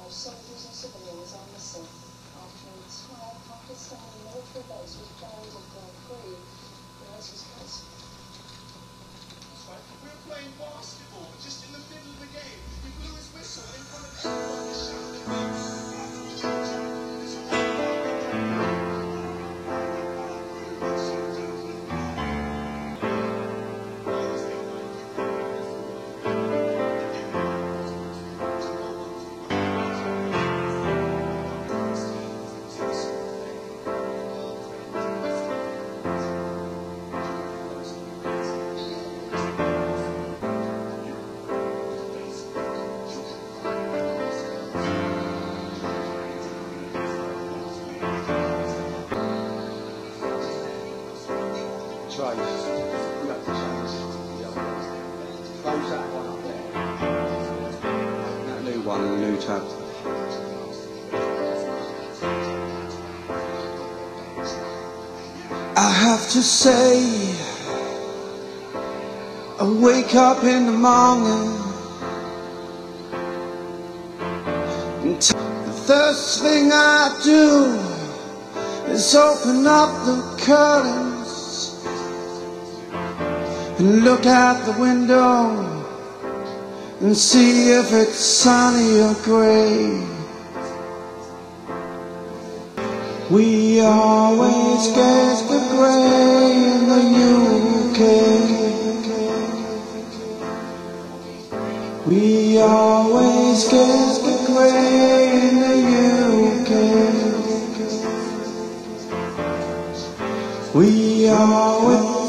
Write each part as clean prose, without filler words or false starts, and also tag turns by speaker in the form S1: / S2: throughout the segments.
S1: soldiers and civilians are missing after an entire Pakistani military base was buried in Gulfree. The latest case.
S2: That's right. We were playing basketball, just in the middle of the game. He blew his whistle in front of everyone. He shouted at me.
S3: Close that one up there. That new one, new tab. I have to say, I wake up in the morning and the first thing I do is open up the curtains and look out the window and see if it's sunny or grey. We always get the grey in the UK. We always get the grey in the UK. We always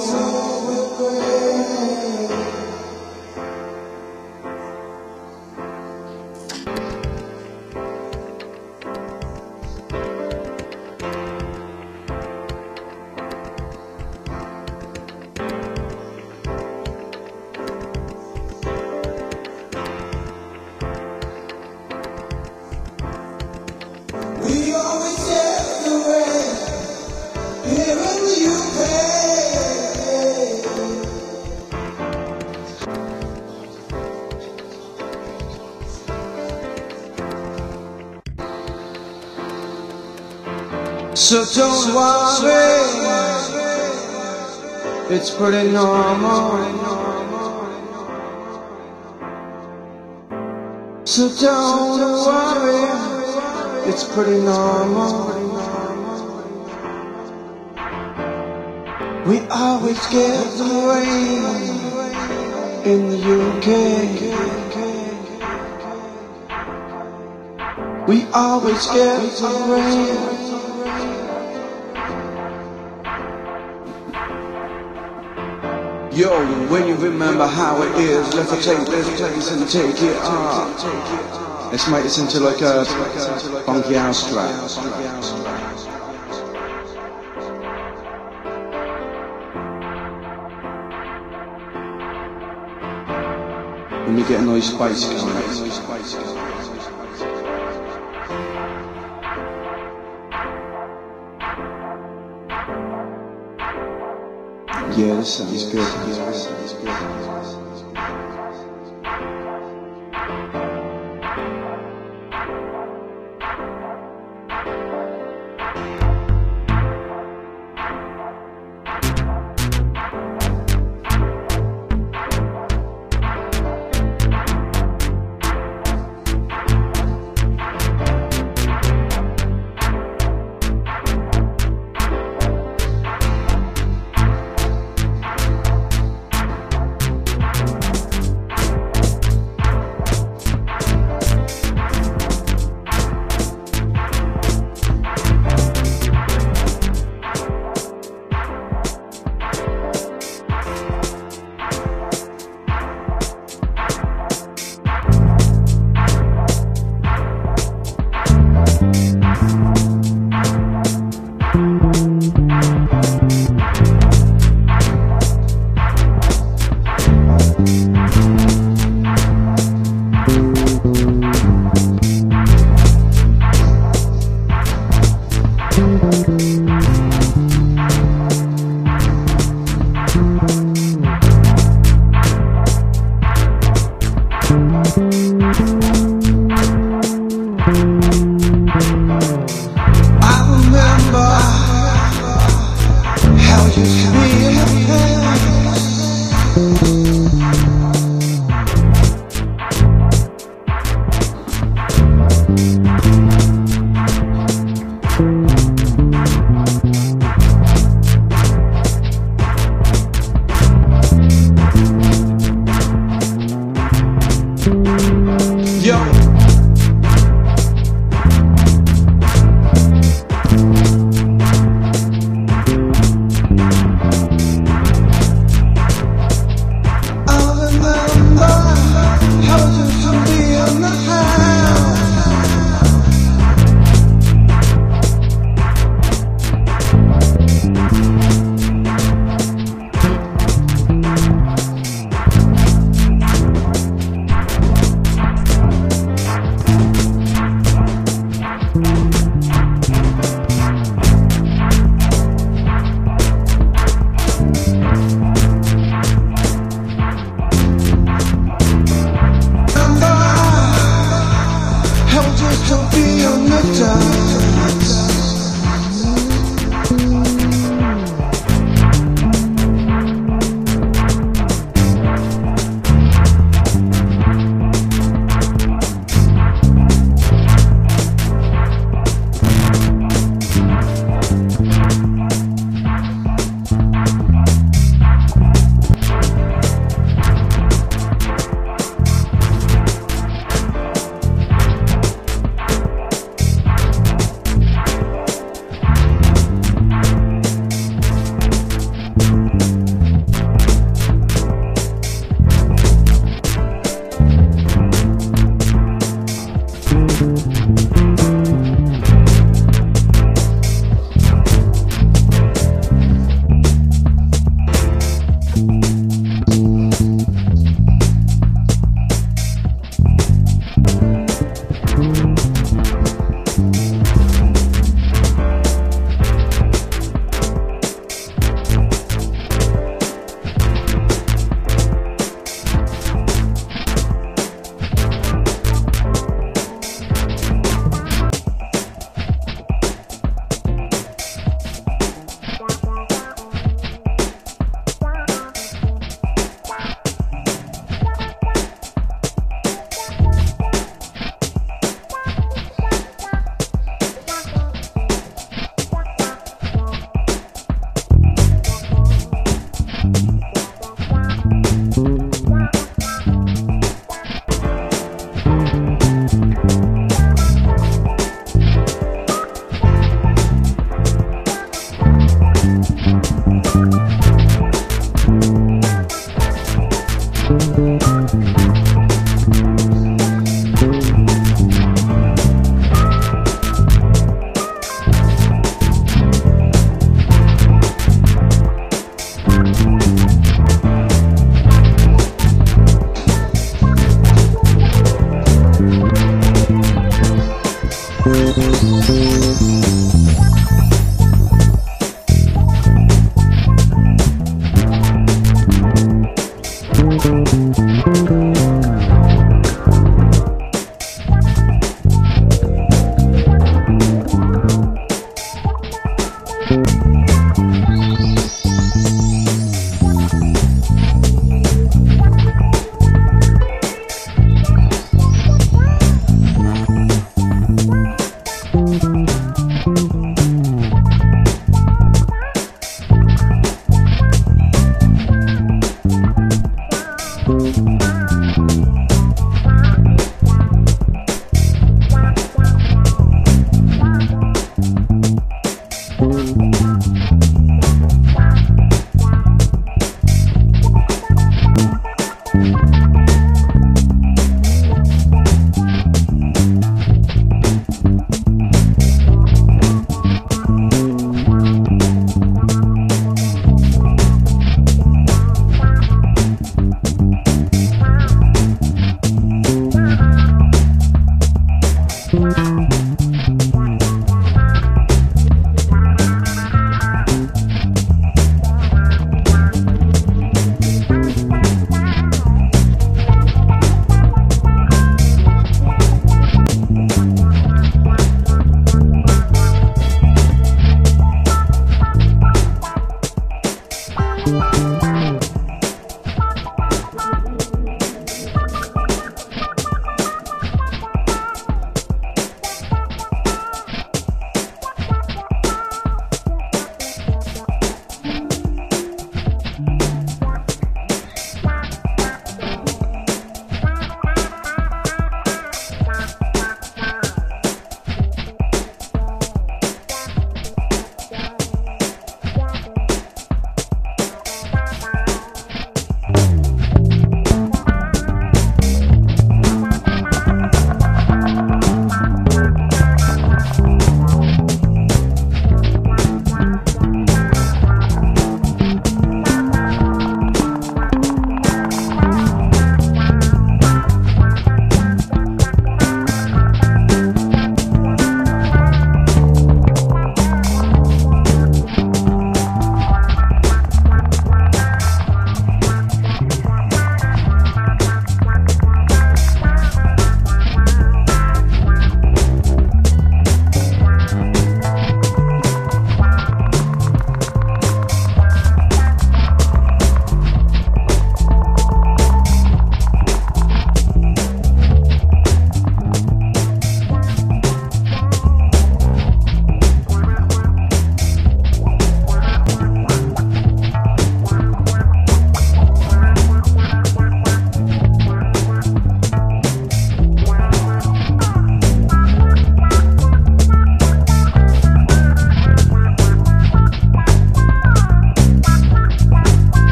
S3: get the rain here in the UK. So don't worry, it's pretty normal. So don't worry, it's pretty normal. We always get the rain in the UK. We always get the rain. Yo, when you remember how it is, let's take this place and take it up. Let's make this into like a funky house track. Let me get a nice bass going. Yeah, this sounds good.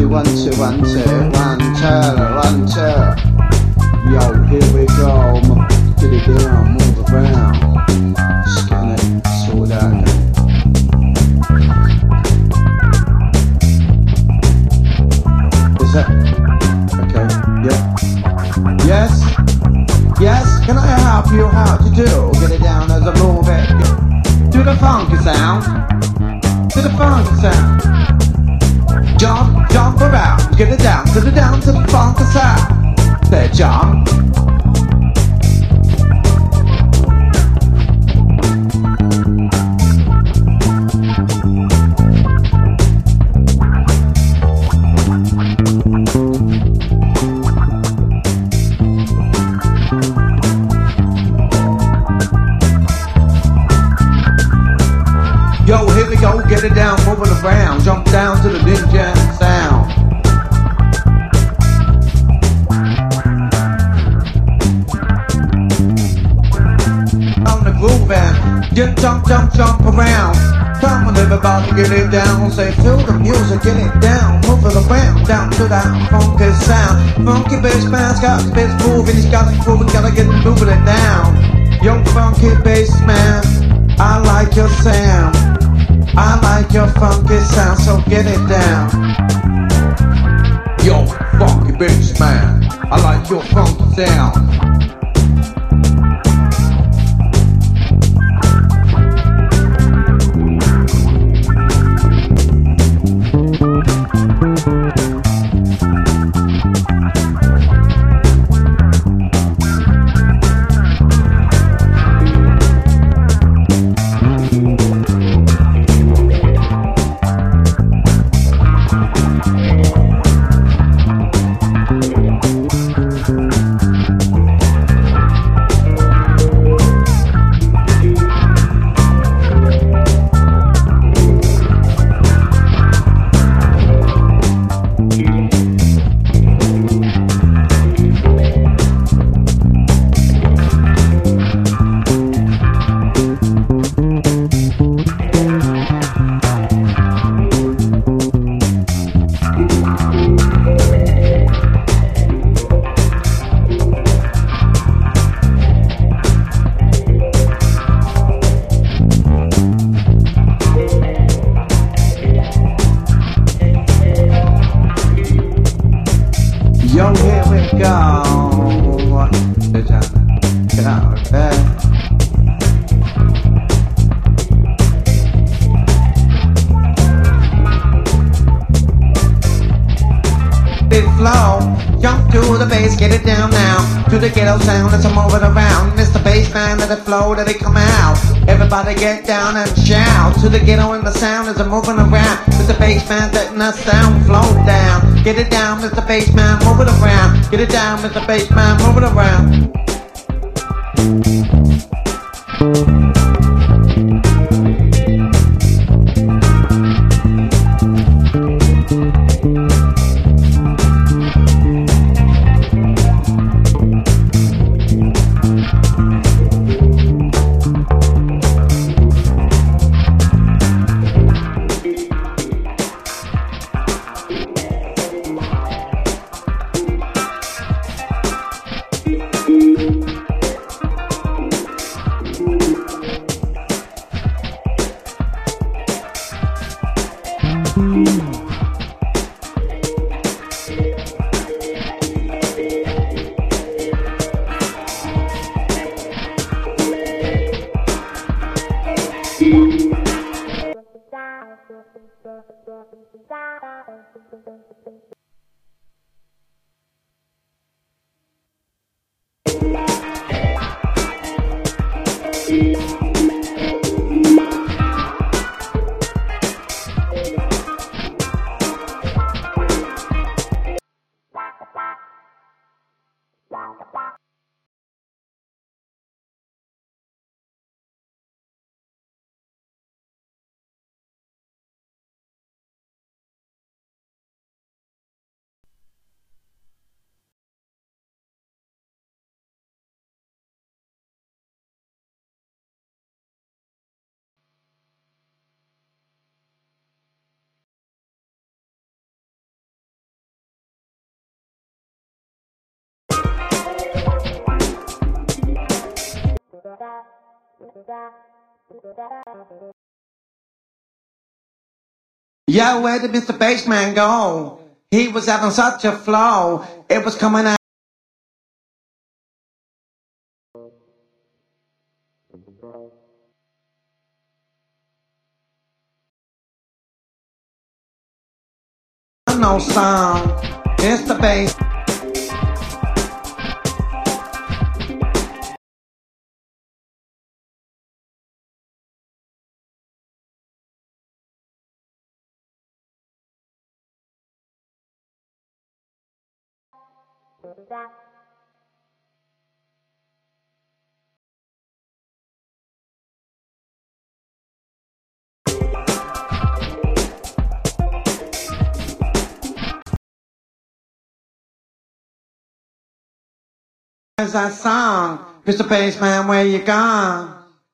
S3: 1, 2, 1, 2, 1, 2. Yo, here we go. Get it down, move around. Just getting it sorted out now. Is that okay? Yeah. Yes. Yes. Can I help you how to do? Get it down as a move it. To the funky sound. To the funky sound. Jump, jump around. Get it down to the funky sound. Say jump. Yo, here we go, get it down, move it around, jump down to the ninja sound. On the groove and just jump, jump, jump around. Come on everybody, get it down, say feel the music, get it down, move it around, down to that funky sound. Funky bass man's got his bass moving, he's got it grooving, gotta get moving it down. Yo, funky bass man, I like your sound. I like your funky sound, so get it down. Yo, funky bass man, I like your funky sound. Yo, here we go. Get out of there. Big flow, jump to the bass, get it down now. To the ghetto sound, let's move it around. It's the bass man, let it flow, let it come out. Everybody get down and shout. To the ghetto and the sound is moving around. With the bass man, letting the sound flow down. Get it down, Mr. Bassman, move it around. Get it down, Mr. Bassman, move it around. Yo, where did Mr. Bassman go? He was having such a flow, it was coming out. No sound, it's the bass. There's that song, Mr. Bassman, where you gone?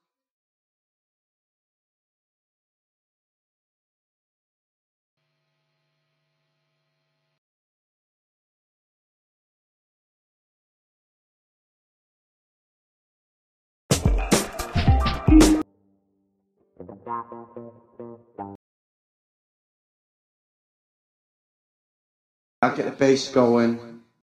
S3: I'll get the bass going.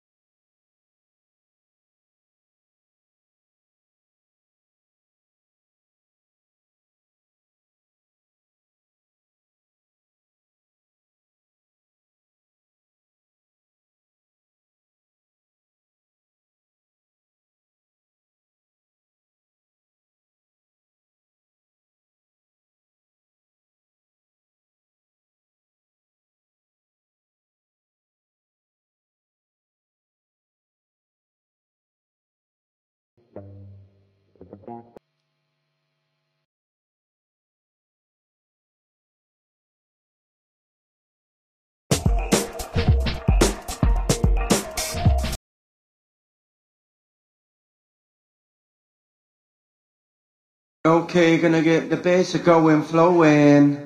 S3: Okay, gonna get the bass going, flowing.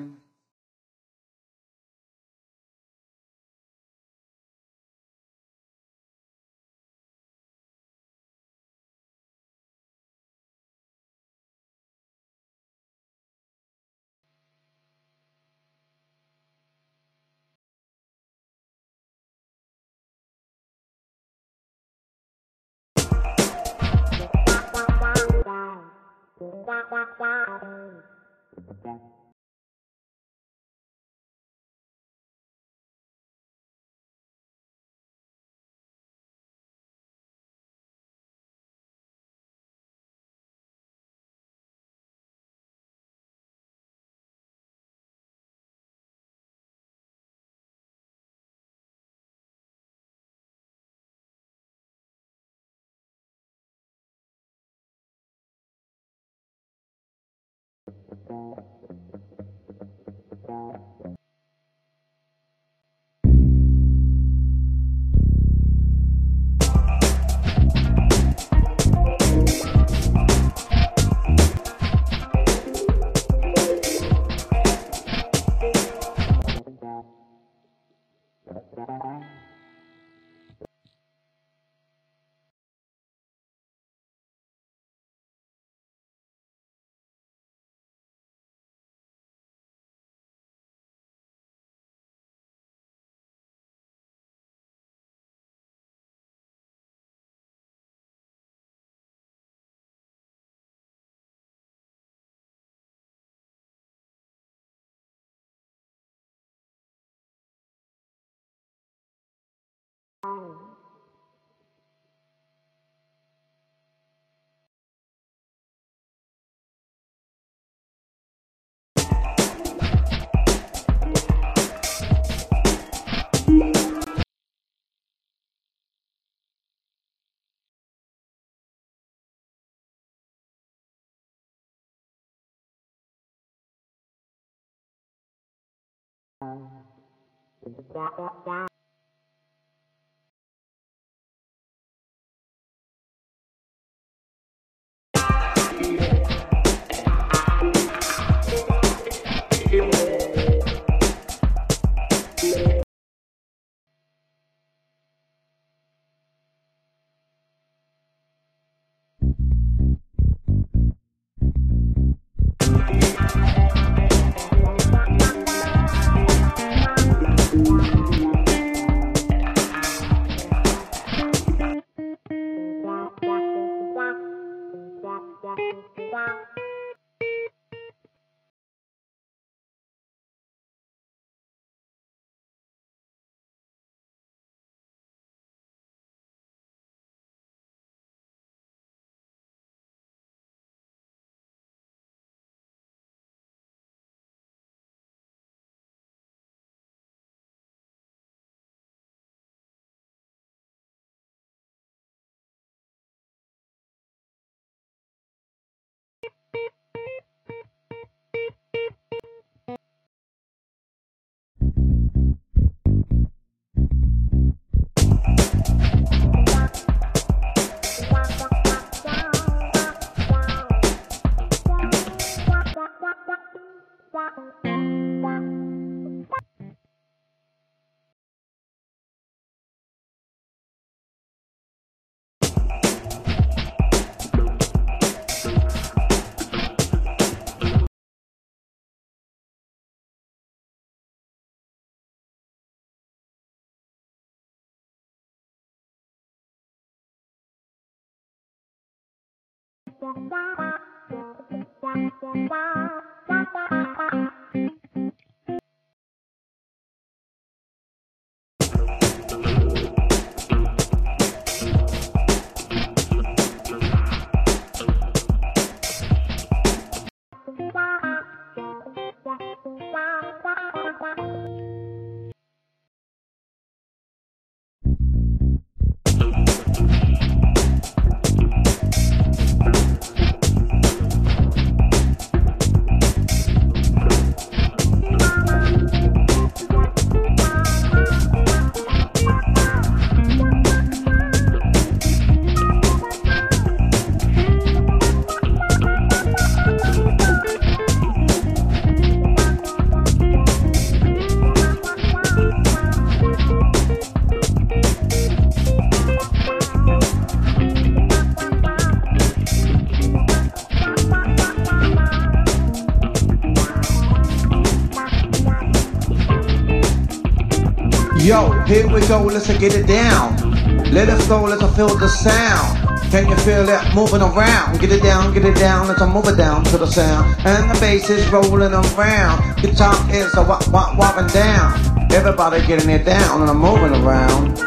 S3: Yo, here we go, let's get it down. Let us go, let's feel the sound. Can you feel it moving around? Get it down, let's move it down to the sound. And the bass is rolling around. Guitar is a whopping down. Everybody getting it down and I'm moving around.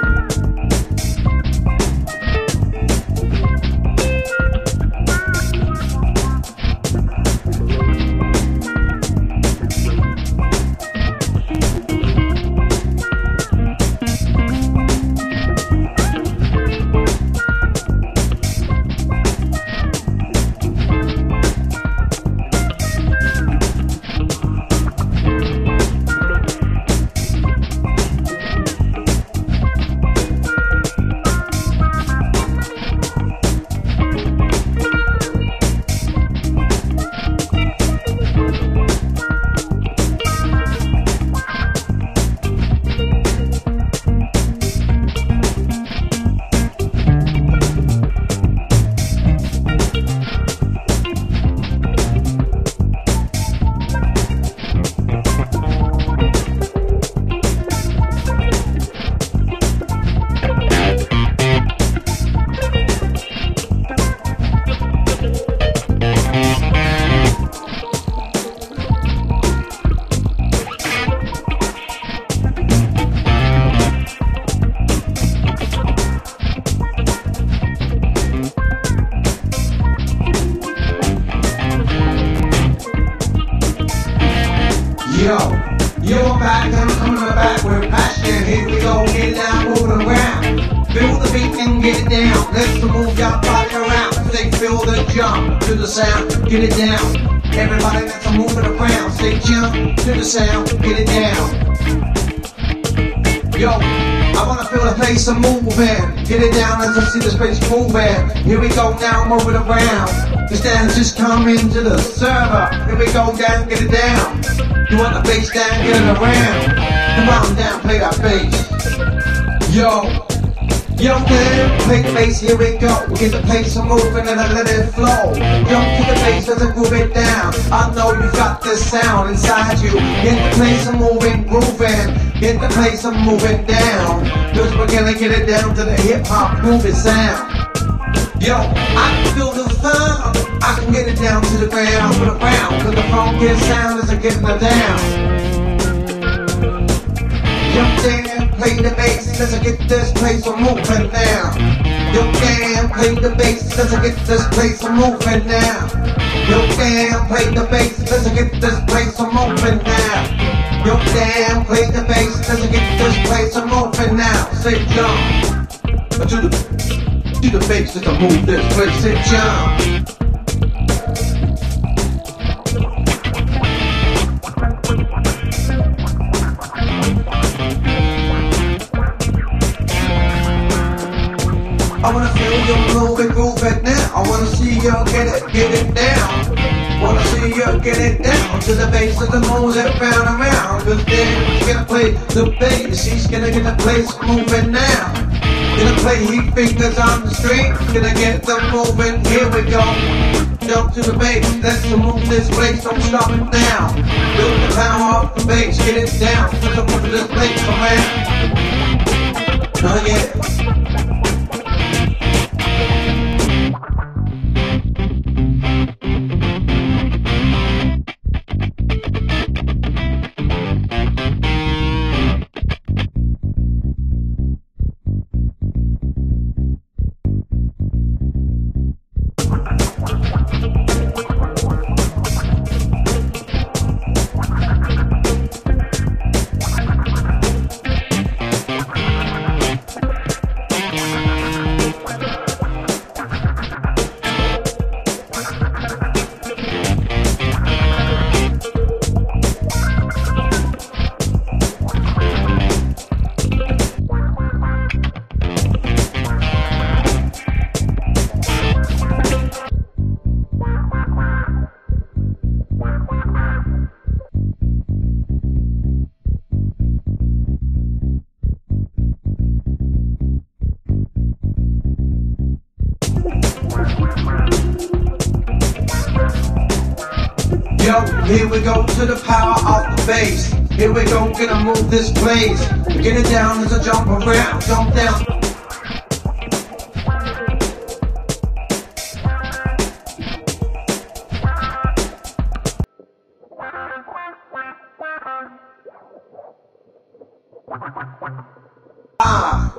S3: Yo, I'm back, I'm coming back with passion. Here we go, get it down, moving around. Feel the beat and get it down. Let's move your body around. Say feel the jump to the sound, get it down. Everybody let's move it around. Say jump to the sound, get it down. Yo, I wanna feel the place moving. Get it down, let's see the space moving. Here we go now, move it around. This dance just come into the server. Here we go down, get it down. You want the bass down, get it around. Come on down, play that bass. Yo, man, play the bass, here we go. Get the place moving and I let it flow. Jump to the bass, let's move it down. I know you got this sound inside you. Get the place moving, grooving. Get the place moving down. Cause we're gonna get it down to the hip hop groovy sound. Yo, I can feel the fun. I can get it down to the ground, put it around. Cause the funky sound is getting it down. Jump in, play the bass, let's get this place moving now. Yo, damn, play the bass, let's get this place moving now. Yo, damn, play the bass, let's get this place moving now. Yo, damn, play the bass, let's get this place moving now. Say jump to the bass, let's move this place. Say jump. I wanna feel you moving, groove it now. I wanna see you get it down. Wanna see you get it down to the bass of the moves that round and round. Cause then she's gonna play the bass. She's gonna get the place moving now. Gonna play heat fingers on the string. Gonna get them moving. Here we go. Jump to the bass. Let's move this place. Don't stop it now. Build the power off the bass. Get it down. Let's move this place around. Oh yeah. Yo, here we go to the power of the bass. Here we go, gonna move this place. Get it down as I jump around, jump down. Ah.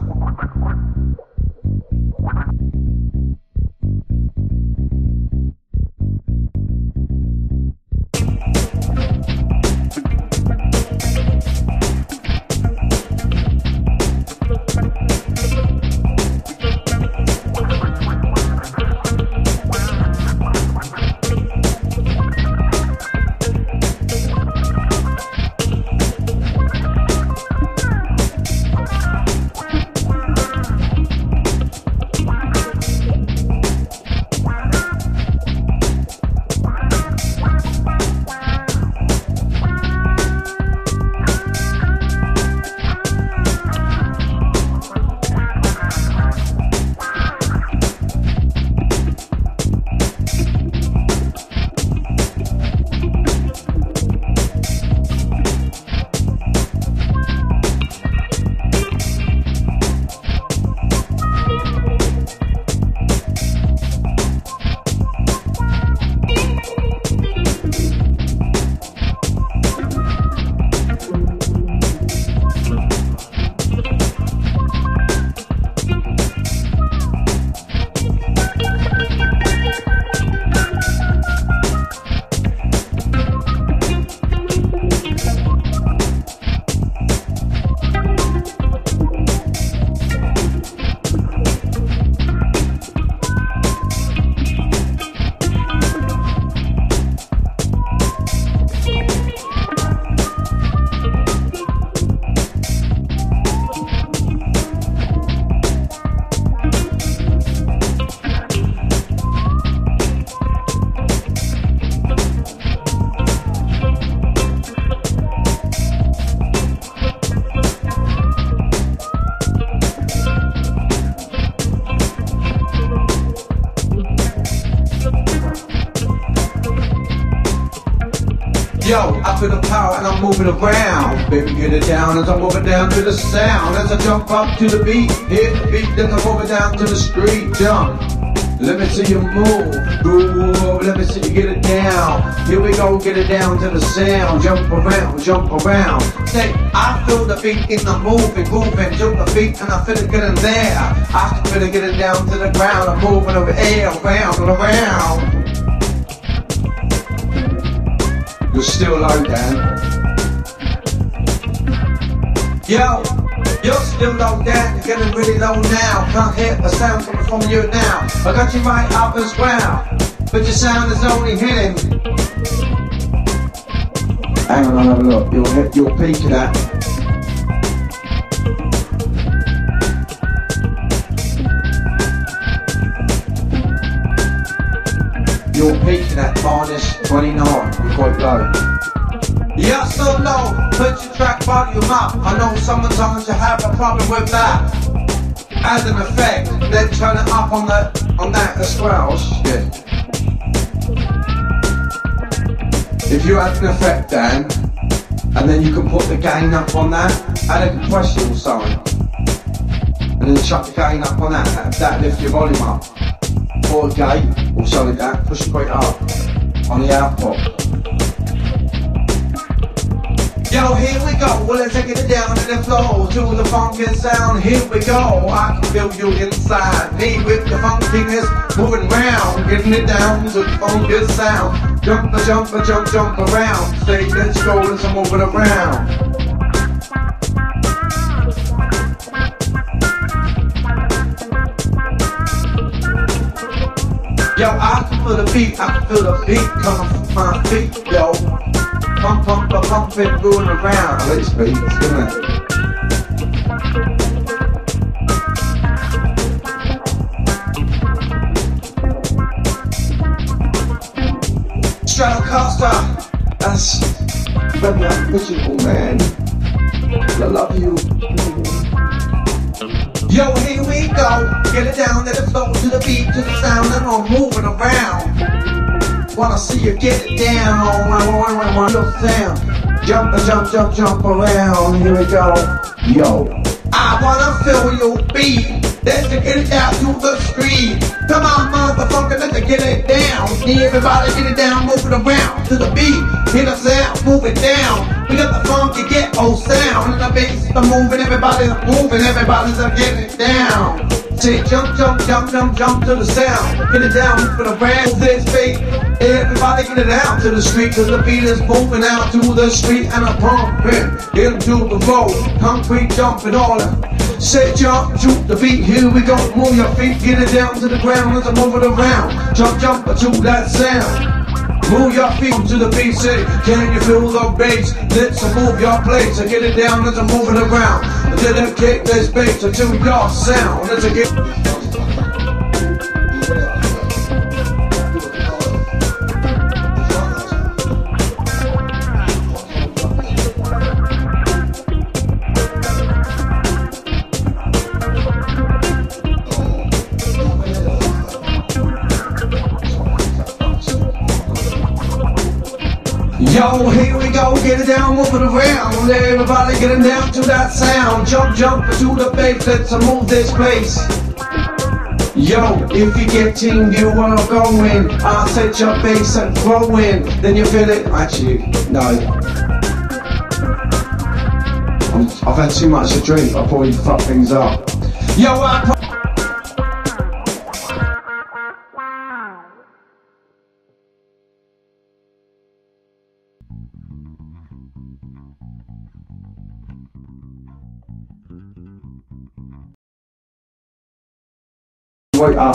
S3: Yo, I feel the power and I'm moving around. Baby, get it down as I'm moving down to the sound. As I jump up to the beat, hit the beat, then I'm moving down to the street. Jump, let me see you move. Groove, let me see you get it down. Here we go, get it down to the sound. Jump around, jump around. Say, I feel the beat and I'm moving, grooving to the beat and I feel it getting there. I can feel it getting down to the ground. I'm moving over air, around and around. You're still low, Dan. Yo, you're still low, Dan. You're getting really low now. Can't hear the sound coming from you now. I got you right up as well, but your sound is only hitting. Hang on, have a look. You'll peak of that. You're peaking at -29, you're quite low. Yeah, so low, put your track volume up. I know sometimes you have a problem with that. As an effect, then turn it up on that as well. Shit. If you add an effect then, and then you can put the gain up on that, add a compression or something. And then chuck the gain up on that, that lift your volume up. Or a gate, or something like that, push it quite up on the output. Yo, here we go, well let's take it down in the flow to the funky sound. Here we go, I can feel you inside me with the funkiness moving round, getting it down to the funky sound. Jump, jump, jump, jump around. Say let's go, let's move it around. Yo, I can feel the beat, I can feel the beat coming from my feet, yo. Pump, pump, pump it, moving around. Let's beat, isn't it? Stratocaster, that's very original, man. I love you. Yo, here we go, get it down, let it flow to the beat, to the sound, and I'm moving around. Wanna see you get it down. Your sound. Jump, jump, jump, jump around. Here we go. Yo. I wanna feel your beat. Let's get it out to the street. Come on, motherfucker, let's get it down. See everybody get it down, move it around to the beat. Hear the sound, move it down. We got the funky ghetto sound and the bass, the moving, everybody's moving, everybody's getting it down. Say jump, jump, jump, jump, jump to the sound. Get it down, move it around to this beat. Everybody get it out to the street, cause the beat is moving out to the street and I'm pumping into the road. Concrete jumping all that. Say jump, shoot the beat, here we go. Move your feet, get it down to the ground, let's move it around. Jump, jump to that sound. Move your feet to the beat, say, can you feel the bass? Let's move your place, so get it down, let's move it around. Dedicate this bass to your sound, let's get. Yo, here we go, get it down, move it around. Everybody getting down to that sound. Jump, jump to the bass, let's move this place. Yo, if you get team, you wanna go in. I'll set your bass and throw in. Then you feel it. Actually, no. I've had too much to drink, I'll probably fuck things up. Yo, wake up.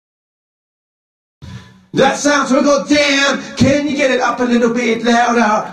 S3: That sounds real good, damn. Can you get it up a little bit louder?